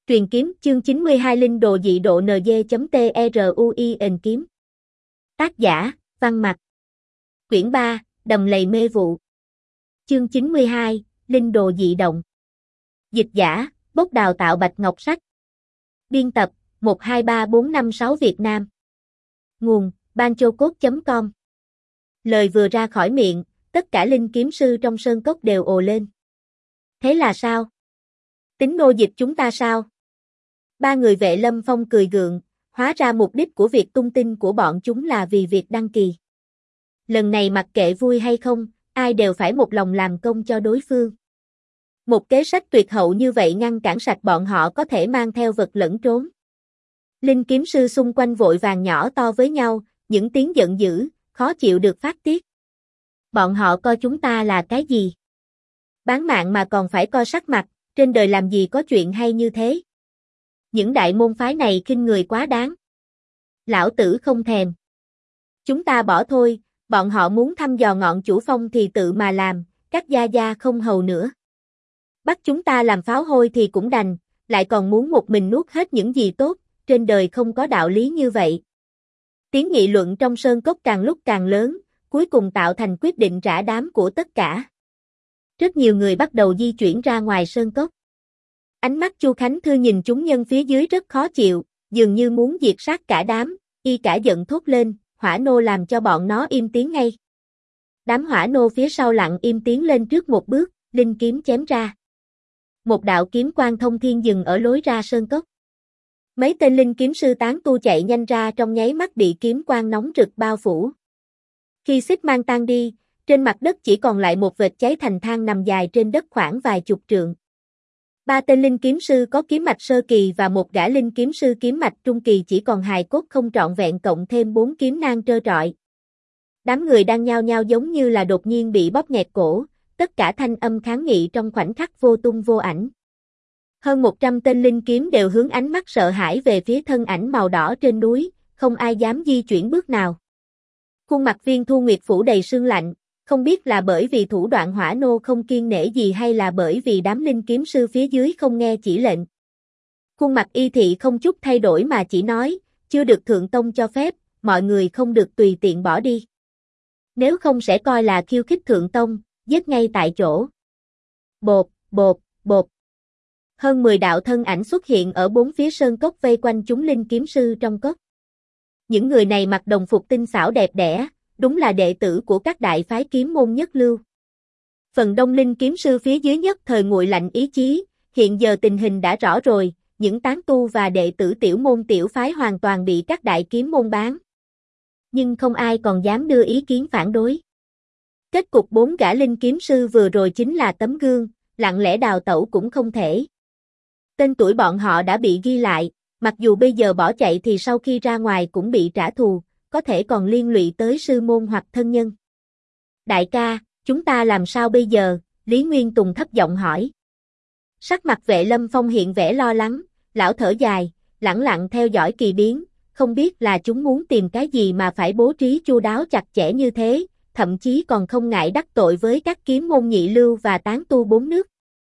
Truyền kiếm chương 92 Linh đồ dị độ NG.TRUIN kiếm. Tác giả, Văn Mặc. Quyển 3, Đầm lầy mê vụ. Chương 92, Linh đồ dị động. Dịch giả, Bốc đào tạo Bạch Ngọc Sách. Biên tập, 123456 Việt Nam. Nguồn, banchocode.com. Lời vừa ra khỏi miệng, tất cả linh kiếm sư trong sơn cốc đều ồ lên. Thế là sao? Tính nô dịch chúng ta sao? Ba người Vệ Lâm Phong cười gượng, hóa ra mục đích của việc tung tin của bọn chúng là vì việc đăng kỳ. Lần này mặc kệ vui hay không, ai đều phải một lòng làm công cho đối phương. Một kế sách tuyệt hậu như vậy ngăn cản sạch bọn họ có thể mang theo vật lẫn trốn. Linh kiếm sư xung quanh vội vàng nhỏ to với nhau, những tiếng giận dữ, khó chịu được phát tiết. Bọn họ coi chúng ta là cái gì? Bán mạng mà còn phải coi sắc mặt, trên đời làm gì có chuyện hay như thế? Những đại môn phái này khinh người quá đáng. Lão tử không thèm. Chúng ta bỏ thôi, bọn họ muốn thăm dò ngọn chủ phong thì tự mà làm, các gia gia không hầu nữa. Bắt chúng ta làm pháo hôi thì cũng đành, lại còn muốn một mình nuốt hết những gì tốt, trên đời không có đạo lý như vậy. Tiếng nghị luận trong sơn cốc càng lúc càng lớn, cuối cùng tạo thành quyết định rã đám của tất cả. Rất nhiều người bắt đầu di chuyển ra ngoài sơn cốc. Ánh mắt Chu Khánh Thư nhìn chúng nhân phía dưới rất khó chịu, dường như muốn diệt sát cả đám, y cả giận thốt lên, hỏa nô làm cho bọn nó im tiếng ngay. Đám hỏa nô phía sau lặng im tiến lên trước một bước, linh kiếm chém ra. Một đạo kiếm quang thông thiên dừng ở lối ra sơn cốc. Mấy tên linh kiếm sư tán tu chạy nhanh ra trong nháy mắt bị kiếm quang nóng rực bao phủ. Khi xích mang tan đi, trên mặt đất chỉ còn lại một vệt cháy thành than nằm dài trên đất khoảng vài chục trượng. Ba tên linh kiếm sư có kiếm mạch sơ kỳ và một gã linh kiếm sư kiếm mạch trung kỳ chỉ còn hài cốt không trọn vẹn cộng thêm 4 kiếm nang trơ trọi. Đám người đang nhao nhao giống như là đột nhiên bị bóp nghẹt cổ, tất cả thanh âm kháng nghị trong khoảnh khắc vô tung vô ảnh. Hơn 100 tên linh kiếm đều hướng ánh mắt sợ hãi về phía thân ảnh màu đỏ trên núi, không ai dám di chuyển bước nào. Khuôn mặt Viên Thu Nguyệt phủ đầy sương lạnh, không biết là bởi vì thủ đoạn hỏa nô không kiêng nể gì hay là bởi vì đám linh kiếm sư phía dưới không nghe chỉ lệnh. Khuôn mặt y thị không chút thay đổi mà chỉ nói, chưa được thượng tông cho phép, mọi người không được tùy tiện bỏ đi. Nếu không sẽ coi là khiêu khích thượng tông, giết ngay tại chỗ. Bột, bột, bột. Hơn 10 đạo thân ảnh xuất hiện ở bốn phía sơn cốc vây quanh chúng linh kiếm sư trong cốc. Những người này mặc đồng phục tinh xảo đẹp đẽ, đúng là đệ tử của các đại phái kiếm môn nhất lưu. Phần đông linh kiếm sư phía dưới nhất thời nguội lạnh ý chí, hiện giờ tình hình đã rõ rồi, những tán tu và đệ tử tiểu môn tiểu phái hoàn toàn bị các đại kiếm môn bán. Nhưng không ai còn dám đưa ý kiến phản đối. Kết cục 4 gã linh kiếm sư vừa rồi chính là tấm gương, lặng lẽ đào tẩu cũng không thể. Tên tuổi bọn họ đã bị ghi lại, mặc dù bây giờ bỏ chạy thì sau khi ra ngoài cũng bị trả thù, có thể còn liên lụy tới sư môn hoặc thân nhân. Đại ca, chúng ta làm sao bây giờ? Lý Nguyên Tùng thấp giọng hỏi. Sắc mặt Vệ Lâm Phong hiện vẻ lo lắng, lão thở dài, lẳng lặng theo dõi kỳ biến, không biết là chúng muốn tìm cái gì mà phải bố trí chu đáo chặt chẽ như thế, thậm chí còn không ngại đắc tội với các kiếm môn nhị lưu và tán tu bốn nước.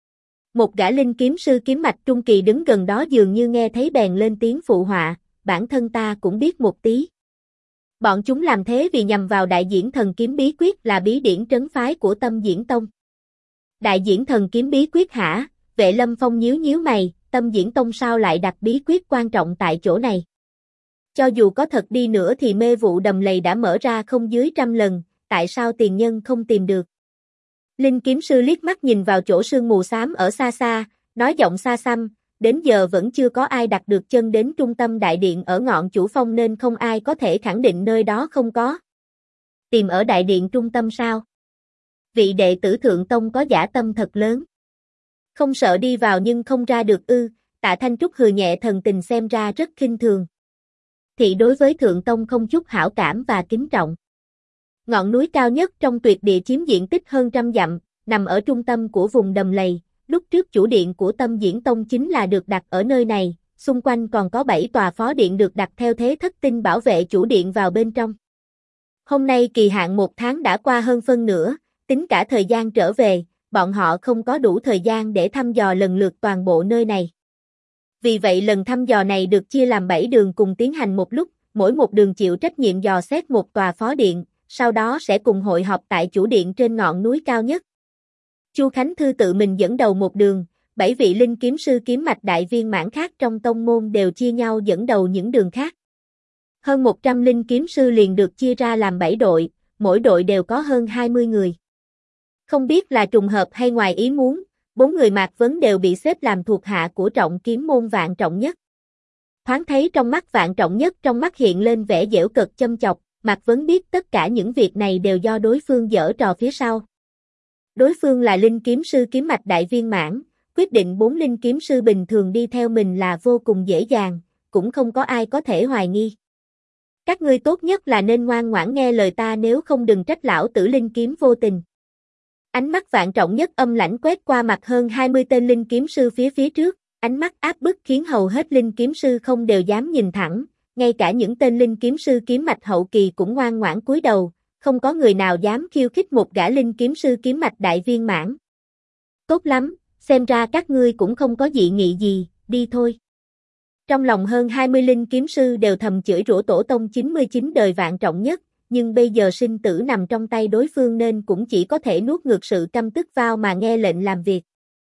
Một gã linh kiếm sư kiếm mạch trung kỳ đứng gần đó dường như nghe thấy bèn lên tiếng phụ họa, bản thân ta cũng biết một tí. Bọn chúng làm thế vì nhằm vào đại diễn thần kiếm bí quyết là bí điển trấn phái của Tâm Diễn Tông. Đại diễn thần kiếm bí quyết hả? Vệ Lâm Phong nhíu nhíu mày, Tâm Diễn Tông sao lại đặt bí quyết quan trọng tại chỗ này? Cho dù có thật đi nữa thì mê vụ đầm lầy đã mở ra không dưới 100 lần, tại sao tiền nhân không tìm được? Linh kiếm sư liếc mắt nhìn vào chỗ sương mù xám ở xa xa, nói giọng xa xăm, đến giờ vẫn chưa có ai đặt được chân đến trung tâm đại điện ở ngọn chủ phong nên không ai có thể khẳng định nơi đó không có. Tìm ở đại điện trung tâm sao? Vị đệ tử thượng tông có dã tâm thật lớn. Không sợ đi vào nhưng không ra được ư? Tạ Thanh Trúc hừ nhẹ, thần tình xem ra rất khinh thường. Thị đối với thượng tông không chút hảo cảm và kính trọng. Ngọn núi cao nhất trong tuyệt địa chiếm diện tích hơn 100 dặm, nằm ở trung tâm của vùng đầm lầy. Lúc trước chủ điện của Tâm Diễn Tông chính là được đặt ở nơi này, xung quanh còn có 7 tòa phó điện được đặt theo thế thất tinh bảo vệ chủ điện vào bên trong. Hôm nay kỳ hạn 1 tháng đã qua hơn phân nửa, tính cả thời gian trở về, bọn họ không có đủ thời gian để thăm dò lần lượt toàn bộ nơi này. Vì vậy lần thăm dò này được chia làm 7 đường cùng tiến hành một lúc, mỗi một đường chịu trách nhiệm dò xét một tòa phó điện, sau đó sẽ cùng hội họp tại chủ điện trên ngọn núi cao nhất. Chu Khánh Thư tự mình dẫn đầu một đường, 7 vị linh kiếm sư kiếm mạch đại viên mãn khác trong tông môn đều chia nhau dẫn đầu những đường khác. Hơn 100 linh kiếm sư liền được chia ra làm 7 đội, mỗi đội đều có hơn 20 người. Không biết là trùng hợp hay ngoài ý muốn, 4 người Mạc Vấn đều bị xếp làm thuộc hạ của trọng kiếm môn Vạn Trọng Nhất. Thoáng thấy trong mắt Vạn Trọng Nhất trong mắt hiện lên vẻ giễu cợt châm chọc, Mạc Vấn biết tất cả những việc này đều do đối phương giở trò phía sau. Đối phương là linh kiếm sư kiếm mạch đại viên mãn, quyết định 4 linh kiếm sư bình thường đi theo mình là vô cùng dễ dàng, cũng không có ai có thể hoài nghi. Các ngươi tốt nhất là nên ngoan ngoãn nghe lời ta, nếu không đừng trách lão tử linh kiếm vô tình. Ánh mắt Vạn Trọng Nhất âm lãnh quét qua mặt hơn 20 tên linh kiếm sư phía trước, ánh mắt áp bức khiến hầu hết linh kiếm sư không đều dám nhìn thẳng, ngay cả những tên linh kiếm sư kiếm mạch hậu kỳ cũng ngoan ngoãn cúi đầu, không có người nào dám khiêu khích một gã linh kiếm sư kiếm mạch đại viên mãn. Tốt lắm, xem ra các ngươi cũng không có dị nghị gì, đi thôi. Trong lòng hơn 20 linh kiếm sư đều thầm chửi rủa tổ tông 99 đời Vạn Trọng Nhất, nhưng bây giờ sinh tử nằm trong tay đối phương nên cũng chỉ có thể nuốt ngược sự căm tức vào mà nghe lệnh làm việc.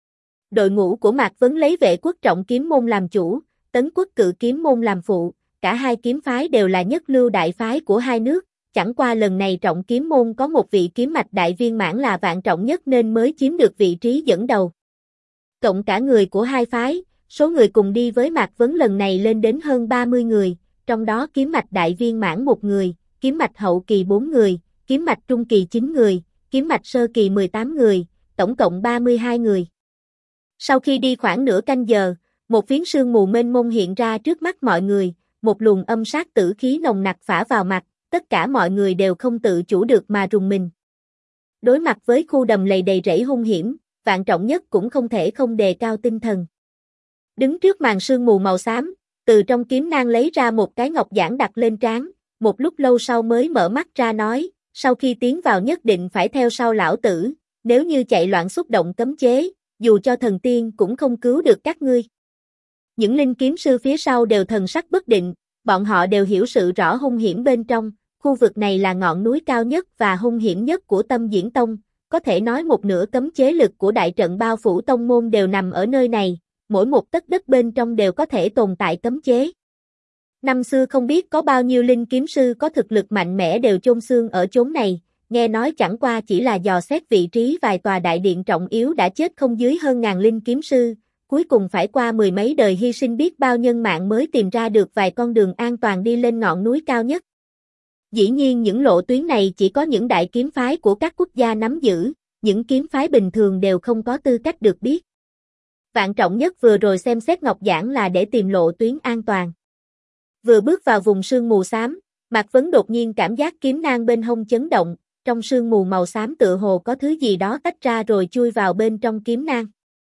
Đội ngũ của Mạc Vấn lấy Vệ Quốc trọng kiếm môn làm chủ, Tấn Quốc cự kiếm môn làm phụ, cả hai kiếm phái đều là nhất lưu đại phái của hai nước, chẳng qua lần này trọng kiếm môn có một vị kiếm mạch đại viên mãn là Vạn Trọng Nhất nên mới chiếm được vị trí dẫn đầu. Cộng cả người của hai phái, số người cùng đi với Mạc Vấn lần này lên đến hơn 30 người, trong đó kiếm mạch đại viên mãn 1 người, kiếm mạch hậu kỳ 4 người, kiếm mạch trung kỳ 9 người, kiếm mạch sơ kỳ 18 người, tổng cộng 32 người. Sau khi đi khoảng nửa canh giờ, một phiến sương mù mênh mông hiện ra trước mắt mọi người, một luồng âm sát tử khí nồng nặc phả vào mặt, tất cả mọi người đều không tự chủ được mà rùng mình. Đối mặt với khu đầm lầy đầy rẫy hung hiểm, Vạn Trọng Nhất cũng không thể không đề cao tinh thần. Đứng trước màn sương mù màu xám, từ trong kiếm nang lấy ra một cái ngọc giản đặt lên trán, một lúc lâu sau mới mở mắt ra nói, sau khi tiến vào nhất định phải theo sau lão tử, nếu như chạy loạn xúc động cấm chế, dù cho thần tiên cũng không cứu được các ngươi. Những linh kiếm sư phía sau đều thần sắc bất định, bọn họ đều hiểu sự rõ hung hiểm bên trong, khu vực này là ngọn núi cao nhất và hung hiểm nhất của Tâm Diễn Tông, có thể nói một nửa cấm chế lực của đại trận bao phủ tông môn đều nằm ở nơi này, mỗi một tấc đất bên trong đều có thể tồn tại cấm chế. Năm xưa không biết có bao nhiêu linh kiếm sư có thực lực mạnh mẽ đều chôn xương ở chốn này, nghe nói chẳng qua chỉ là dò xét vị trí vài tòa đại điện trọng yếu đã chết không dưới hơn ngàn linh kiếm sư, cuối cùng phải qua 10 mấy đời hy sinh biết bao nhân mạng mới tìm ra được vài con đường an toàn đi lên ngọn núi cao nhất. Dĩ nhiên những lộ tuyến này chỉ có những đại kiếm phái của các quốc gia nắm giữ, những kiếm phái bình thường đều không có tư cách được biết. Vạn Trọng Nhất vừa rồi xem xét ngọc giản là để tìm lộ tuyến an toàn. Vừa bước vào vùng sương mù xám, Mạc Vấn đột nhiên cảm giác kiếm nang bên hông chấn động, trong sương mù màu xám tựa hồ có thứ gì đó tách ra rồi chui vào bên trong kiếm nang.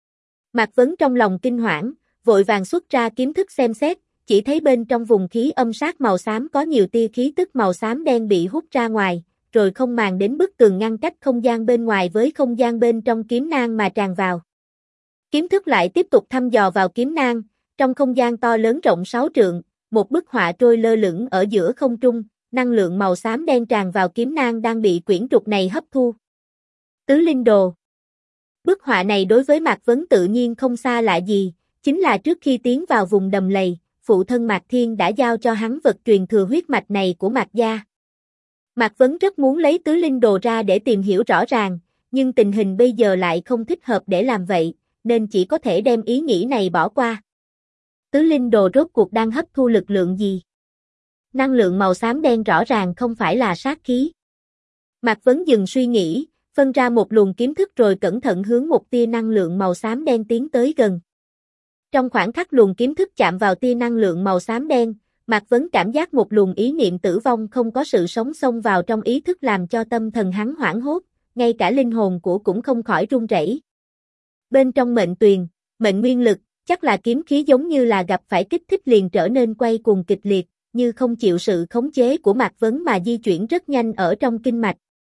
Mạc Vấn trong lòng kinh hoảng, vội vàng xuất ra kiếm thức xem xét, chỉ thấy bên trong vùng khí âm sát màu xám có nhiều tia khí tức màu xám đen bị hút ra ngoài, rồi không màng đến bức tường ngăn cách không gian bên ngoài với không gian bên trong kiếm nang mà tràn vào. Kiếm thức lại tiếp tục thăm dò vào kiếm nang, trong không gian to lớn rộng 6 trượng, một bức họa trôi lơ lửng ở giữa không trung, năng lượng màu xám đen tràn vào kiếm nang đang bị quyển trục này hấp thu. Tứ Linh Đồ. Bức họa này đối với Mạc Vấn tự nhiên không xa lạ gì, chính là trước khi tiến vào vùng đầm lầy, phụ thân Mạc Thiên đã giao cho hắn vật truyền thừa huyết mạch này của Mạc gia. Mạc Vấn rất muốn lấy Tứ Linh Đồ ra để tìm hiểu rõ ràng, nhưng tình hình bây giờ lại không thích hợp để làm vậy, nên chỉ có thể đem ý nghĩ này bỏ qua. Tứ Linh Đồ rốt cuộc đang hấp thu lực lượng gì? Năng lượng màu xám đen rõ ràng không phải là sát khí. Mạc Vấn dừng suy nghĩ, phân ra một luồng kiếm thức rồi cẩn thận hướng một tia năng lượng màu xám đen tiến tới gần. Trong khoảng khắc luồng kiếm thức chạm vào tia năng lượng màu xám đen, Mạc Vấn cảm giác một luồng ý niệm tử vong không có sự sống xông vào trong ý thức làm cho tâm thần hắn hoảng hốt, ngay cả linh hồn của cũng không khỏi run rẩy. Bên trong mệnh tuyền, mệnh nguyên lực, chắc là kiếm khí giống như là gặp phải kích thích liền trở nên quay cuồng kịch liệt, như không chịu sự khống chế của Mạc Vấn mà di chuyển rất nhanh ở trong kinh mạch.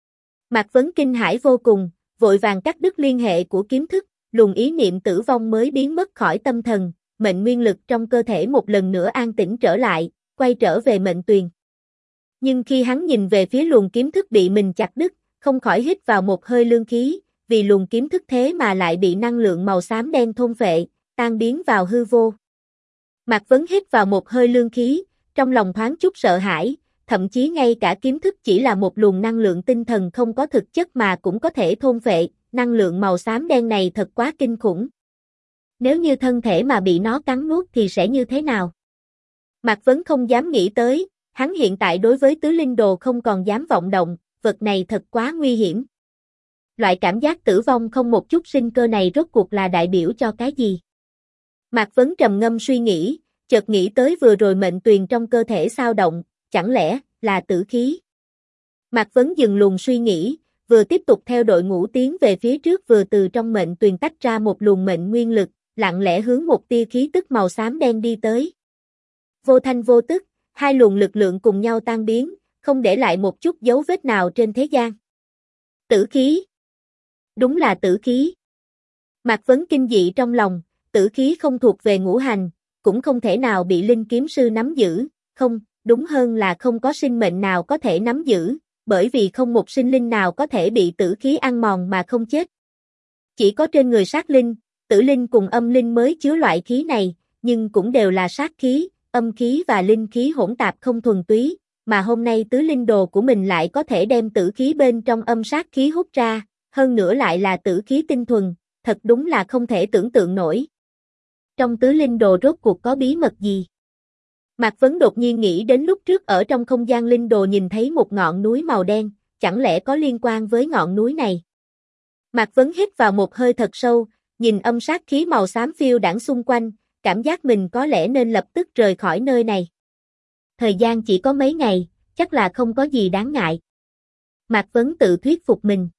Mạc Vấn kinh hãi vô cùng, vội vàng cắt đứt liên hệ của kiếm thức, luồng ý niệm tử vong mới biến mất khỏi tâm thần, mệnh nguyên lực trong cơ thể một lần nữa an tĩnh trở lại, quay trở về mệnh tuyền. Nhưng khi hắn nhìn về phía luồng kiếm thức bị mình chặt đứt, không khỏi hít vào một hơi lương khí, vì luồng kiếm thức thế mà lại bị năng lượng màu xám đen thôn phệ, tan biến vào hư vô. Mạc Vấn hít vào một hơi lương khí, trong lòng thoáng chút sợ hãi, thậm chí ngay cả kiếm thức chỉ là một luồng năng lượng tinh thần không có thực chất mà cũng có thể thôn phệ, năng lượng màu xám đen này thật quá kinh khủng. Nếu như thân thể mà bị nó cắn nuốt thì sẽ như thế nào? Mạc Vấn không dám nghĩ tới, hắn hiện tại đối với tứ linh đồ không còn dám vọng động, vật này thật quá nguy hiểm. Loại cảm giác tử vong không một chút sinh cơ này rốt cuộc là đại biểu cho cái gì? Mạc Vấn trầm ngâm suy nghĩ, chợt nghĩ tới vừa rồi mệnh tuyền trong cơ thể xao động, chẳng lẽ là tử khí? Mạc Vấn dừng luồng suy nghĩ, vừa tiếp tục theo đội ngũ tiến về phía trước vừa từ trong mệnh tuyền tách ra một luồng mệnh nguyên lực, lặng lẽ hướng một tia khí tức màu xám đen đi tới. Vô thanh vô tức, hai luồng lực lượng cùng nhau tan biến, không để lại một chút dấu vết nào trên thế gian. Tử khí. Đúng là tử khí. Mạc Vấn kinh dị trong lòng, tử khí không thuộc về ngũ hành, cũng không thể nào bị linh kiếm sư nắm giữ, không, đúng hơn là không có sinh mệnh nào có thể nắm giữ, bởi vì không một sinh linh nào có thể bị tử khí ăn mòn mà không chết. Chỉ có trên người sát linh, tử linh cùng âm linh mới chứa loại khí này, nhưng cũng đều là sát khí, âm khí và linh khí hỗn tạp không thuần túy, mà hôm nay tứ linh đồ của mình lại có thể đem tử khí bên trong âm sát khí hút ra, hơn nữa lại là tử khí tinh thuần, thật đúng là không thể tưởng tượng nổi. Trong tứ linh đồ rốt cuộc có bí mật gì? Mạc Vấn đột nhiên nghĩ đến lúc trước ở trong không gian linh đồ nhìn thấy một ngọn núi màu đen, chẳng lẽ có liên quan với ngọn núi này? Mạc Vấn hít vào một hơi thật sâu, nhìn âm sát khí màu xám phiêu đãng xung quanh, cảm giác mình có lẽ nên lập tức rời khỏi nơi này. Thời gian chỉ có mấy ngày, chắc là không có gì đáng ngại. Mạc Vấn tự thuyết phục mình.